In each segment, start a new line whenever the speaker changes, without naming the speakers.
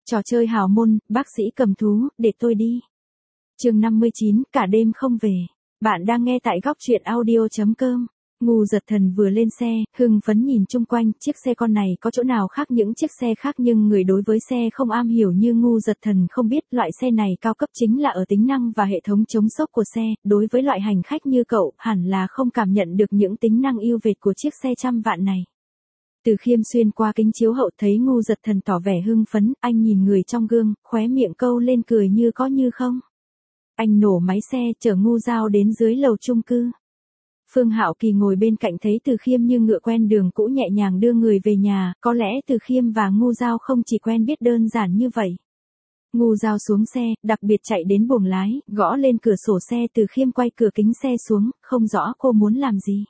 Trò chơi hào môn, bác sĩ cầm thú, để tôi đi. Chương 59, cả đêm không về. Bạn đang nghe tại góc truyện audio.com. Ngu Giật Thần vừa lên xe, hưng phấn nhìn chung quanh, chiếc xe con này có chỗ nào khác những chiếc xe khác, nhưng người đối với xe không am hiểu như Ngu Giật Thần không biết loại xe này cao cấp chính là ở tính năng và hệ thống chống xốc của xe. Đối với loại hành khách như cậu, hẳn là không cảm nhận được những tính năng ưu việt của chiếc xe trăm vạn này. Từ Khiêm xuyên qua kính chiếu hậu thấy Ngu Giật Thần tỏ vẻ hưng phấn, anh nhìn người trong gương, khóe miệng câu lên cười như có như không. Anh nổ máy xe chở Ngu Giao đến dưới lầu chung cư. Phương Hạo Kỳ ngồi bên cạnh thấy Từ Khiêm như ngựa quen đường cũ nhẹ nhàng đưa người về nhà, có lẽ Từ Khiêm và Ngu Giao không chỉ quen biết đơn giản như vậy. Ngu Giao xuống xe, đặc biệt chạy đến buồng lái, gõ lên cửa sổ xe. Từ Khiêm quay cửa kính xe xuống, không rõ cô muốn làm gì.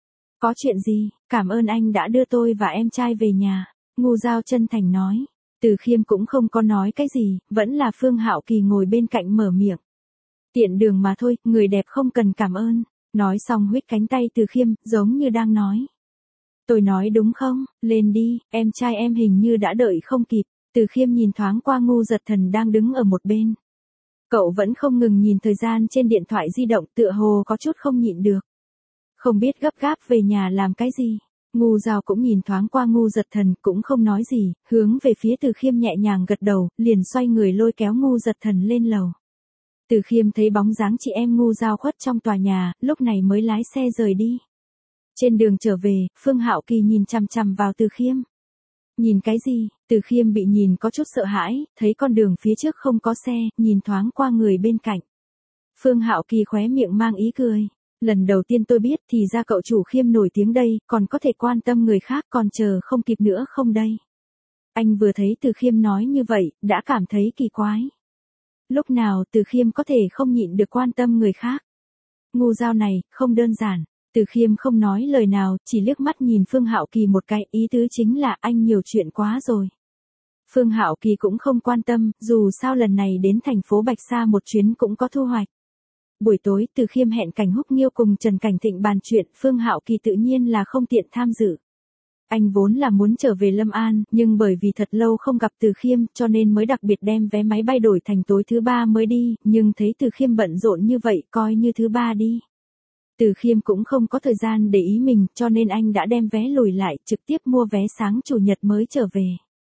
Có chuyện gì, cảm ơn anh đã đưa tôi và em trai về nhà, Ngu Giao chân thành nói. Từ Khiêm cũng không có nói cái gì, vẫn là Phương Hạo Kỳ ngồi bên cạnh mở miệng. Tiện đường mà thôi, người đẹp không cần cảm ơn. Nói xong huýt cánh tay Từ Khiêm, giống như đang nói. Tôi nói đúng không, lên đi, em trai em hình như đã đợi không kịp. Từ Khiêm nhìn thoáng qua Ngu Giật Thần đang đứng ở một bên. Cậu vẫn không ngừng nhìn thời gian trên điện thoại di động, tựa hồ có chút không nhịn được. Không biết gấp gáp về nhà làm cái gì. Ngu Giao cũng nhìn thoáng qua Ngu Giật Thần, cũng không nói gì, hướng về phía Từ Khiêm nhẹ nhàng gật đầu, liền xoay người lôi kéo Ngu Giật Thần lên lầu. Từ Khiêm thấy bóng dáng chị em Ngu Giao khuất trong tòa nhà, lúc này mới lái xe rời đi. Trên đường trở về, Phương Hạo Kỳ nhìn chằm chằm vào Từ Khiêm. Nhìn cái gì? Từ Khiêm bị nhìn có chút sợ hãi, thấy con đường phía trước không có xe, nhìn thoáng qua người bên cạnh. Phương Hạo Kỳ khóe miệng mang ý cười. Lần đầu tiên tôi biết thì ra cậu chủ Khiêm nổi tiếng đây, còn có thể quan tâm người khác, còn chờ không kịp nữa không đây. Anh vừa thấy Từ Khiêm nói như vậy, đã cảm thấy kỳ quái. Lúc nào Từ Khiêm có thể không nhịn được quan tâm người khác. Ngu Giao này, không đơn giản. Từ Khiêm không nói lời nào, chỉ liếc mắt nhìn Phương Hạo Kỳ một cái, ý tứ chính là anh nhiều chuyện quá rồi. Phương Hạo Kỳ cũng không quan tâm, dù sao lần này đến thành phố Bạch Sa một chuyến cũng có thu hoạch. Buổi tối, Từ Khiêm hẹn Cảnh Húc Nghiêu cùng Trần Cảnh Thịnh bàn chuyện, Phương Hạo Kỳ tự nhiên là không tiện tham dự. Anh vốn là muốn trở về Lâm An, nhưng bởi vì thật lâu không gặp Từ Khiêm, cho nên mới đặc biệt đem vé máy bay đổi thành tối thứ ba mới đi, nhưng thấy Từ Khiêm bận rộn như vậy, coi như thứ ba đi. Từ Khiêm cũng không có thời gian để ý mình, cho nên anh đã đem vé lùi lại, trực tiếp mua vé sáng chủ nhật mới trở về.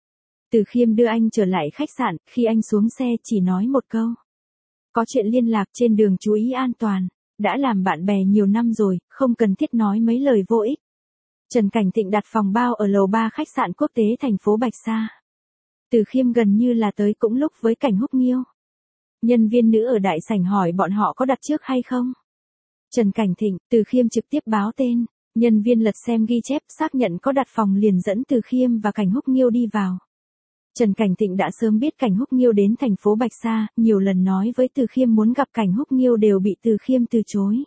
Từ Khiêm đưa anh trở lại khách sạn, khi anh xuống xe chỉ nói một câu. Có chuyện liên lạc trên đường chú ý an toàn, đã làm bạn bè nhiều năm rồi, không cần thiết nói mấy lời vô ích. Trần Cảnh Thịnh đặt phòng bao ở lầu 3 khách sạn quốc tế thành phố Bạch Sa. Từ Khiêm gần như là tới cũng lúc với Cảnh Húc Nghiêu. Nhân viên nữ ở đại sảnh hỏi bọn họ có đặt trước hay không. Trần Cảnh Thịnh, Từ Khiêm trực tiếp báo tên. Nhân viên lật xem ghi chép xác nhận có đặt phòng liền dẫn Từ Khiêm và Cảnh Húc Nghiêu đi vào. Trần Cảnh Thịnh đã sớm biết Cảnh Húc Nghiêu đến thành phố Bạch Sa, nhiều lần nói với Từ Khiêm muốn gặp Cảnh Húc Nghiêu đều bị Từ Khiêm từ chối.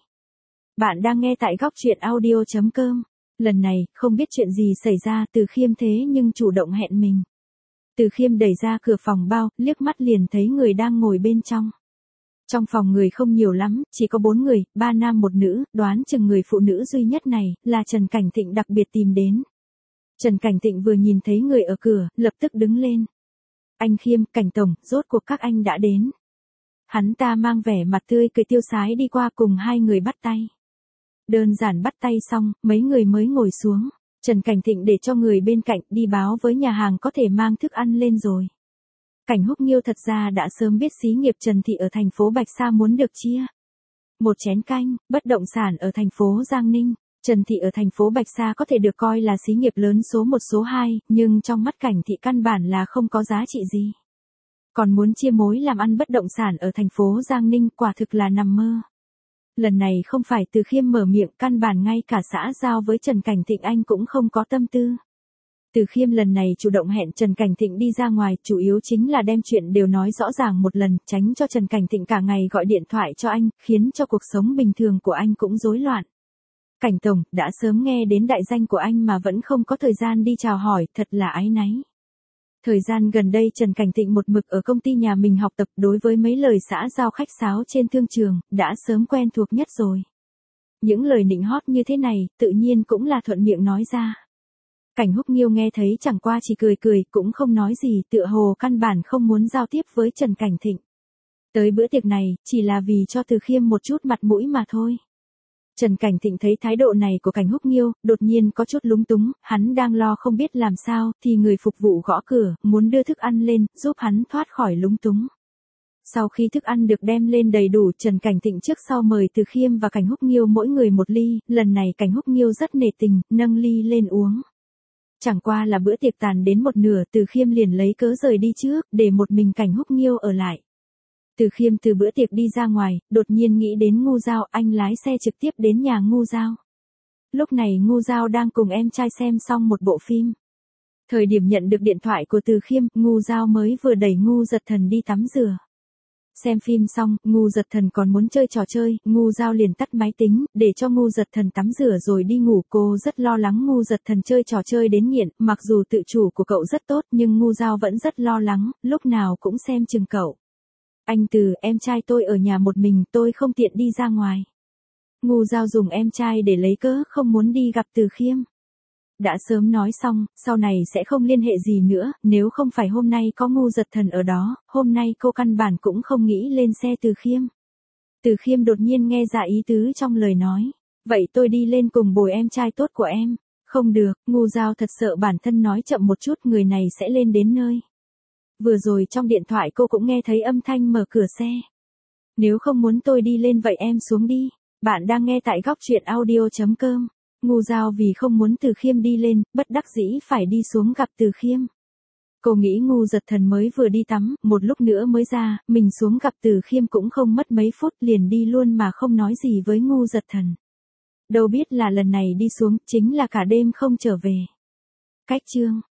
Bạn đang nghe tại góc truyện audio.com. Lần này, không biết chuyện gì xảy ra, Từ Khiêm thế nhưng chủ động hẹn mình. Từ Khiêm đẩy ra cửa phòng bao, liếc mắt liền thấy người đang ngồi bên trong. Trong phòng người không nhiều lắm, chỉ có 4 người, 3 nam 1 nữ, đoán chừng người phụ nữ duy nhất này, là Trần Cảnh Thịnh đặc biệt tìm đến. Trần Cảnh Thịnh vừa nhìn thấy người ở cửa, lập tức đứng lên. Anh Khiêm, Cảnh Tổng, rốt cuộc các anh đã đến. Hắn ta mang vẻ mặt tươi cười tiêu sái đi qua cùng hai người bắt tay. Đơn giản bắt tay xong, mấy người mới ngồi xuống. Trần Cảnh Thịnh để cho người bên cạnh đi báo với nhà hàng có thể mang thức ăn lên rồi. Cảnh Húc Nghiêu thật ra đã sớm biết xí nghiệp Trần Thị ở thành phố Bạch Sa muốn được chia một chén canh, bất động sản ở thành phố Giang Ninh. Trần Thị ở thành phố Bạch Sa có thể được coi là xí nghiệp lớn số 1 số 2, nhưng trong mắt Cảnh Thị căn bản là không có giá trị gì. Còn muốn chia mối làm ăn bất động sản ở thành phố Giang Ninh quả thực là nằm mơ. Lần này không phải Từ Khiêm mở miệng, căn bản ngay cả xã giao với Trần Cảnh Thịnh anh cũng không có tâm tư. Từ Khiêm lần này chủ động hẹn Trần Cảnh Thịnh đi ra ngoài, chủ yếu chính là đem chuyện đều nói rõ ràng một lần, tránh cho Trần Cảnh Thịnh cả ngày gọi điện thoại cho anh, khiến cho cuộc sống bình thường của anh cũng rối loạn. Cảnh Tổng, đã sớm nghe đến đại danh của anh mà vẫn không có thời gian đi chào hỏi, thật là áy náy. Thời gian gần đây Trần Cảnh Thịnh một mực ở công ty nhà mình học tập, đối với mấy lời xã giao khách sáo trên thương trường, đã sớm quen thuộc nhất rồi. Những lời nịnh hót như thế này, tự nhiên cũng là thuận miệng nói ra. Cảnh Húc Nghiêu nghe thấy chẳng qua chỉ cười cười, cũng không nói gì, tựa hồ căn bản không muốn giao tiếp với Trần Cảnh Thịnh. Tới bữa tiệc này, chỉ là vì cho Từ Khiêm một chút mặt mũi mà thôi. Trần Cảnh Thịnh thấy thái độ này của Cảnh Húc Nghiêu, đột nhiên có chút lúng túng, hắn đang lo không biết làm sao, thì người phục vụ gõ cửa, muốn đưa thức ăn lên, giúp hắn thoát khỏi lúng túng. Sau khi thức ăn được đem lên đầy đủ, Trần Cảnh Thịnh trước sau mời Từ Khiêm và Cảnh Húc Nghiêu mỗi người một ly, lần này Cảnh Húc Nghiêu rất nể tình, nâng ly lên uống. Chẳng qua là bữa tiệc tàn đến một nửa, Từ Khiêm liền lấy cớ rời đi trước, để một mình Cảnh Húc Nghiêu ở lại. Từ Khiêm từ bữa tiệc đi ra ngoài, đột nhiên nghĩ đến Ngu Giao, anh lái xe trực tiếp đến nhà Ngu Giao. Lúc này Ngu Giao đang cùng em trai xem xong một bộ phim. Thời điểm nhận được điện thoại của Từ Khiêm, Ngu Giao mới vừa đẩy Ngu Giật Thần đi tắm rửa. Xem phim xong, Ngu Giật Thần còn muốn chơi trò chơi, Ngu Giao liền tắt máy tính, để cho Ngu Giật Thần tắm rửa rồi đi ngủ. Cô rất lo lắng Ngu Giật Thần chơi trò chơi đến nghiện, mặc dù tự chủ của cậu rất tốt nhưng Ngu Giao vẫn rất lo lắng, lúc nào cũng xem chừng cậu. Anh Từ, em trai tôi ở nhà một mình, tôi không tiện đi ra ngoài. Ngu Giao dùng em trai để lấy cớ không muốn đi gặp Từ Khiêm. Đã sớm nói xong, sau này sẽ không liên hệ gì nữa, nếu không phải hôm nay có Ngu Giật Thần ở đó, hôm nay cô căn bản cũng không nghĩ lên xe Từ Khiêm. Từ Khiêm đột nhiên nghe ra ý tứ trong lời nói. Vậy tôi đi lên cùng bồi em trai tốt của em. Không được, Ngu Giao thật sợ bản thân nói chậm một chút người này sẽ lên đến nơi. Vừa rồi trong điện thoại cô cũng nghe thấy âm thanh mở cửa xe. Nếu không muốn tôi đi lên vậy em xuống đi. Bạn đang nghe tại góc truyện audio.com. Ngu Giao vì không muốn Từ Khiêm đi lên, bất đắc dĩ phải đi xuống gặp Từ Khiêm. Cô nghĩ Ngu Giật Thần mới vừa đi tắm, một lúc nữa mới ra, mình xuống gặp Từ Khiêm cũng không mất mấy phút liền đi luôn mà không nói gì với Ngu Giật Thần. Đâu biết là lần này đi xuống, chính là cả đêm không trở về. Cách chương